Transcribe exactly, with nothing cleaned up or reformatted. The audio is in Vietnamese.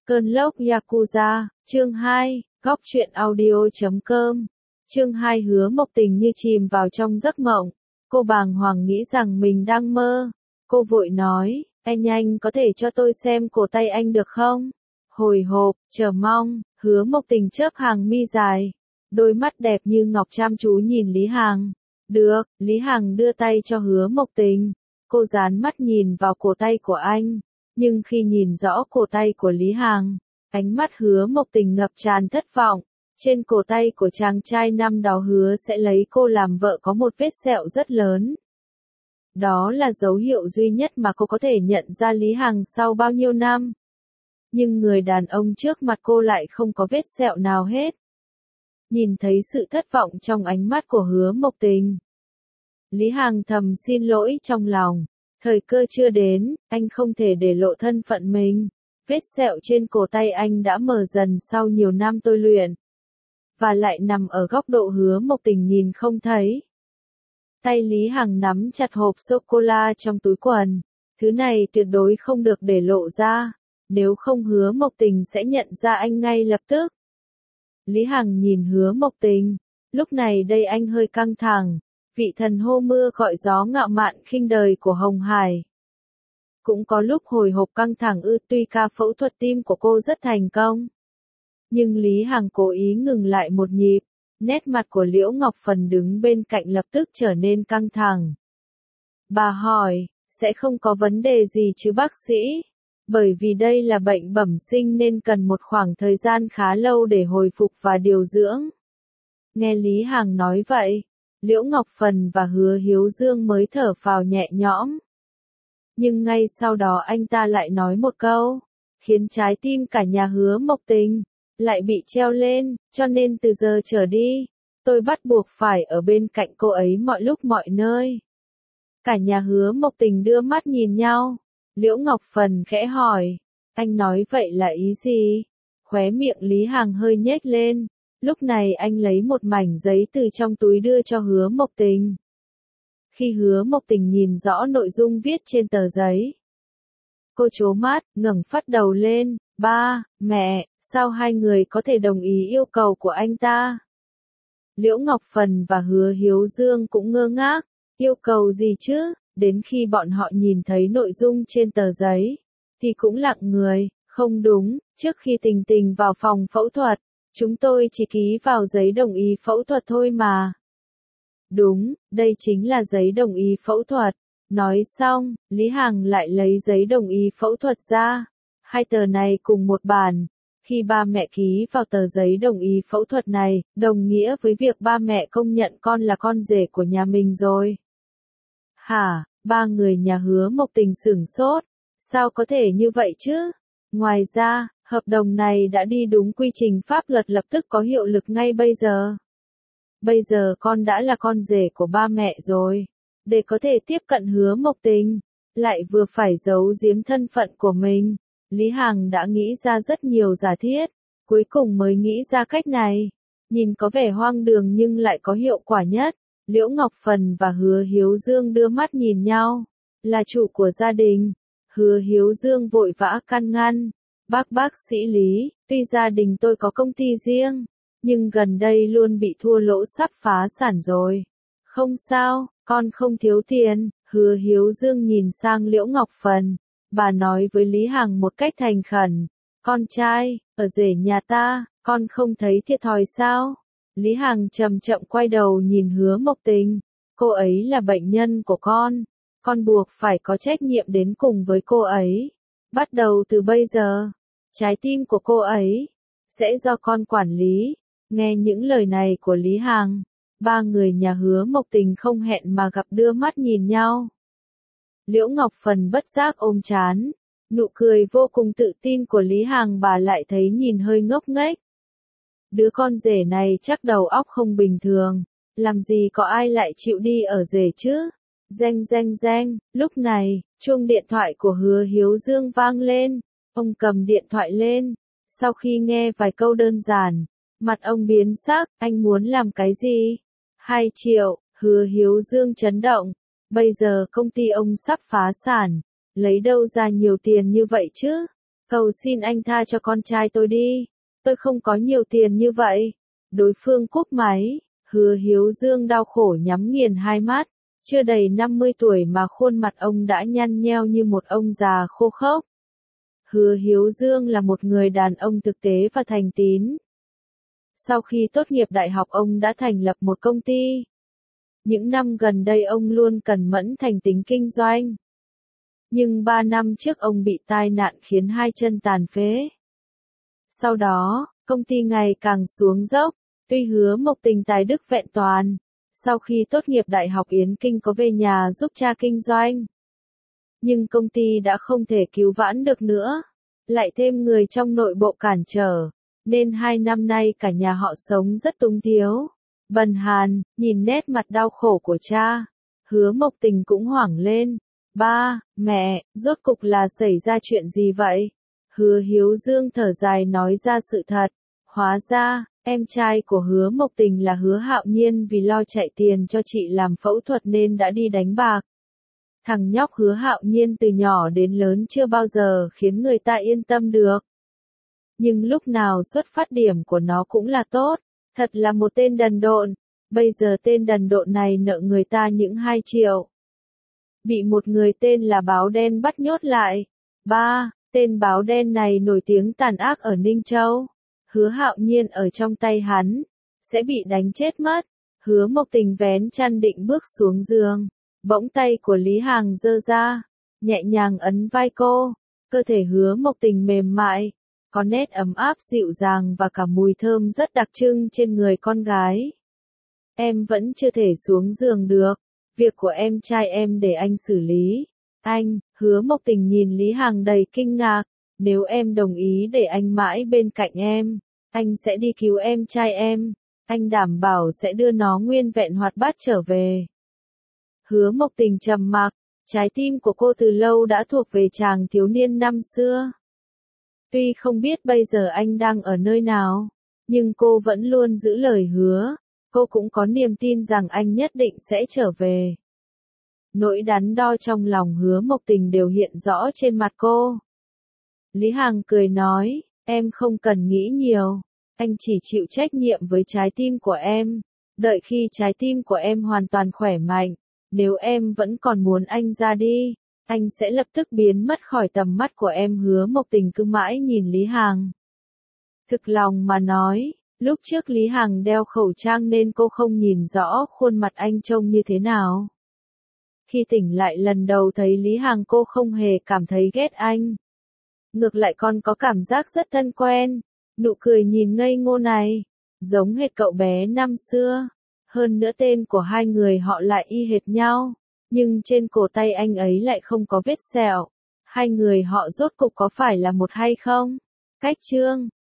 Cơn lốc Yakuza, chương hai, góc truyện audio chấm com. Chương hai Hứa Mộc Tình như chìm vào trong giấc mộng. Cô bàng hoàng nghĩ rằng mình đang mơ. Cô vội nói, anh anh có thể cho tôi xem cổ tay anh được không? Hồi hộp, chờ mong, Hứa Mộc Tình chớp hàng mi dài. Đôi mắt đẹp như ngọc chăm chú nhìn Lý Hằng. Được, Lý Hằng đưa tay cho Hứa Mộc Tình. Cô dán mắt nhìn vào cổ tay của anh. Nhưng khi nhìn rõ cổ tay của Lý Hằng, ánh mắt Hứa Mộc Tình ngập tràn thất vọng. Trên cổ tay của chàng trai năm đó hứa sẽ lấy cô làm vợ có một vết sẹo rất lớn. Đó là dấu hiệu duy nhất mà cô có thể nhận ra Lý Hằng sau bao nhiêu năm. Nhưng người đàn ông trước mặt cô lại không có vết sẹo nào hết. Nhìn thấy sự thất vọng trong ánh mắt của Hứa Mộc Tình, Lý Hằng thầm xin lỗi trong lòng. Thời cơ chưa đến, anh không thể để lộ thân phận mình. Vết sẹo trên cổ tay anh đã mờ dần sau nhiều năm tôi luyện. Và lại nằm ở góc độ Hứa Mộc Tình nhìn không thấy. Tay Lý Hằng nắm chặt hộp sô-cô-la trong túi quần. Thứ này tuyệt đối không được để lộ ra. Nếu không Hứa Mộc Tình sẽ nhận ra anh ngay lập tức. Lý Hằng nhìn Hứa Mộc Tình. Lúc này đây anh hơi căng thẳng. Vị thần hô mưa gọi gió ngạo mạn khinh đời của Hồng Hải. Cũng có lúc hồi hộp căng thẳng ư. Tuy ca phẫu thuật tim của cô rất thành công. Nhưng Lý Hằng cố ý ngừng lại một nhịp. Nét mặt của Liễu Ngọc Phần đứng bên cạnh lập tức trở nên căng thẳng. Bà hỏi, sẽ không có vấn đề gì chứ bác sĩ? Bởi vì đây là bệnh bẩm sinh nên cần một khoảng thời gian khá lâu để hồi phục và điều dưỡng. Nghe Lý Hằng nói vậy, Liễu Ngọc Phần và Hứa Hiếu Dương mới thở phào nhẹ nhõm. Nhưng ngay sau đó anh ta lại nói một câu, khiến trái tim cả nhà Hứa Mộc Tình lại bị treo lên, cho nên từ giờ trở đi, tôi bắt buộc phải ở bên cạnh cô ấy mọi lúc mọi nơi. Cả nhà Hứa Mộc Tình đưa mắt nhìn nhau. Liễu Ngọc Phần khẽ hỏi, anh nói vậy là ý gì? Khóe miệng Lý Hằng hơi nhếch lên. Lúc này anh lấy một mảnh giấy từ trong túi đưa cho Hứa Mộc Tình. Khi Hứa Mộc Tình nhìn rõ nội dung viết trên tờ giấy, cô trố mắt, ngẩng phát đầu lên. Ba, mẹ, sao hai người có thể đồng ý yêu cầu của anh ta? Liễu Ngọc Phần và Hứa Hiếu Dương cũng ngơ ngác. Yêu cầu gì chứ? Đến khi bọn họ nhìn thấy nội dung trên tờ giấy, thì cũng lặng người. Không đúng, trước khi Tình Tình vào phòng phẫu thuật, chúng tôi chỉ ký vào giấy đồng ý phẫu thuật thôi mà. Đúng, đây chính là giấy đồng ý phẫu thuật. Nói xong, Lý Hằng lại lấy giấy đồng ý phẫu thuật ra. Hai tờ này cùng một bản. Khi ba mẹ ký vào tờ giấy đồng ý phẫu thuật này, đồng nghĩa với việc ba mẹ công nhận con là con rể của nhà mình rồi. Hả, ba người nhà Hứa Mộc Tình sửng sốt. Sao có thể như vậy chứ? Ngoài ra, hợp đồng này đã đi đúng quy trình pháp luật lập tức có hiệu lực ngay bây giờ. Bây giờ con đã là con rể của ba mẹ rồi. Để có thể tiếp cận Hứa Mộc Tình, lại vừa phải giấu giếm thân phận của mình, Lý Hằng đã nghĩ ra rất nhiều giả thiết, cuối cùng mới nghĩ ra cách này. Nhìn có vẻ hoang đường nhưng lại có hiệu quả nhất. Liễu Ngọc Phần và Hứa Hiếu Dương đưa mắt nhìn nhau. Là chủ của gia đình, Hứa Hiếu Dương vội vã can ngăn. Bác bác sĩ Lý, tuy gia đình tôi có công ty riêng, nhưng gần đây luôn bị thua lỗ sắp phá sản rồi. Không sao, con không thiếu tiền. Hứa Hiếu Dương nhìn sang Liễu Ngọc Phần. Bà nói với Lý Hằng một cách thành khẩn. Con trai, ở rể nhà ta, con không thấy thiệt thòi sao? Lý Hằng chậm chậm quay đầu nhìn Hứa Mộc Tình. Cô ấy là bệnh nhân của con. Con buộc phải có trách nhiệm đến cùng với cô ấy. Bắt đầu từ bây giờ, trái tim của cô ấy sẽ do con quản lý. Nghe những lời này của Lý Hằng, ba người nhà Hứa Mộc Tình không hẹn mà gặp đưa mắt nhìn nhau. Liễu Ngọc Phần bất giác ôm trán. Nụ cười vô cùng tự tin của Lý Hằng bà lại thấy nhìn hơi ngốc nghếch. Đứa con rể này chắc đầu óc không bình thường. Làm gì có ai lại chịu đi ở rể chứ? Reng reng reng. Lúc này, chuông điện thoại của Hứa Hiếu Dương vang lên. Ông cầm điện thoại lên. Sau khi nghe vài câu đơn giản, mặt ông biến sắc. Anh muốn làm cái gì? Hai triệu. Hứa Hiếu Dương chấn động. Bây giờ công ty ông sắp phá sản. Lấy đâu ra nhiều tiền như vậy chứ? Cầu xin anh tha cho con trai tôi đi. Tôi không có nhiều tiền như vậy. Đối phương cúp máy, Hứa Hiếu Dương đau khổ nhắm nghiền hai mắt. Chưa đầy năm mươi tuổi mà khuôn mặt ông đã nhăn nheo như một ông già khô khốc. Hứa Hiếu Dương là một người đàn ông thực tế và thành tín. Sau khi tốt nghiệp đại học ông đã thành lập một công ty. Những năm gần đây ông luôn cẩn mẫn thành tính kinh doanh. Nhưng ba năm trước ông bị tai nạn khiến hai chân tàn phế. Sau đó, công ty ngày càng xuống dốc, tuy Hứa Mộc Tình tài đức vẹn toàn. Sau khi tốt nghiệp đại học Yến Kinh có về nhà giúp cha kinh doanh. Nhưng công ty đã không thể cứu vãn được nữa. Lại thêm người trong nội bộ cản trở. Nên hai năm nay cả nhà họ sống rất túng thiếu. Bần hàn, nhìn nét mặt đau khổ của cha. Hứa Mộc Tình cũng hoảng lên. Ba, mẹ, rốt cục là xảy ra chuyện gì vậy? Hứa Hiếu Dương thở dài nói ra sự thật. Hóa ra, em trai của Hứa Mộc Tình là Hứa Hạo Nhiên vì lo chạy tiền cho chị làm phẫu thuật nên đã đi đánh bạc. Thằng nhóc Hứa Hạo Nhiên từ nhỏ đến lớn chưa bao giờ khiến người ta yên tâm được. Nhưng lúc nào xuất phát điểm của nó cũng là tốt. Thật là một tên đần độn. Bây giờ tên đần độn này nợ người ta những hai triệu. Bị một người tên là Báo Đen bắt nhốt lại. Ba, tên Báo Đen này nổi tiếng tàn ác ở Ninh Châu. Hứa Hạo Nhiên ở trong tay hắn, sẽ bị đánh chết mất. Hứa Mộc Tình vén chăn định bước xuống giường. Bỗng tay của Lý Hằng giơ ra, nhẹ nhàng ấn vai cô. Cơ thể Hứa Mộc Tình mềm mại, có nét ấm áp dịu dàng và cả mùi thơm rất đặc trưng trên người con gái. Em vẫn chưa thể xuống giường được. Việc của em trai em để anh xử lý. Anh, Hứa Mộc Tình nhìn Lý Hằng đầy kinh ngạc. Nếu em đồng ý để anh mãi bên cạnh em, anh sẽ đi cứu em trai em. Anh đảm bảo sẽ đưa nó nguyên vẹn hoạt bát trở về. Hứa Mộc Tình trầm mặc, trái tim của cô từ lâu đã thuộc về chàng thiếu niên năm xưa. Tuy không biết bây giờ anh đang ở nơi nào, nhưng cô vẫn luôn giữ lời hứa. Cô cũng có niềm tin rằng anh nhất định sẽ trở về. Nỗi đắn đo trong lòng Hứa Mộc Tình đều hiện rõ trên mặt cô. Lý Hằng cười nói, em không cần nghĩ nhiều. Anh chỉ chịu trách nhiệm với trái tim của em. Đợi khi trái tim của em hoàn toàn khỏe mạnh, nếu em vẫn còn muốn anh ra đi, anh sẽ lập tức biến mất khỏi tầm mắt của em. Hứa Mộc Tình cứ mãi nhìn Lý Hằng. Thực lòng mà nói, lúc trước Lý Hằng đeo khẩu trang nên cô không nhìn rõ khuôn mặt anh trông như thế nào. Khi tỉnh lại lần đầu thấy Lý Hằng cô không hề cảm thấy ghét anh. Ngược lại còn có cảm giác rất thân quen. Nụ cười nhìn ngây ngô này, giống hệt cậu bé năm xưa. Hơn nữa tên của hai người họ lại y hệt nhau. Nhưng trên cổ tay anh ấy lại không có vết sẹo. Hai người họ rốt cục có phải là một hay không? Cách chương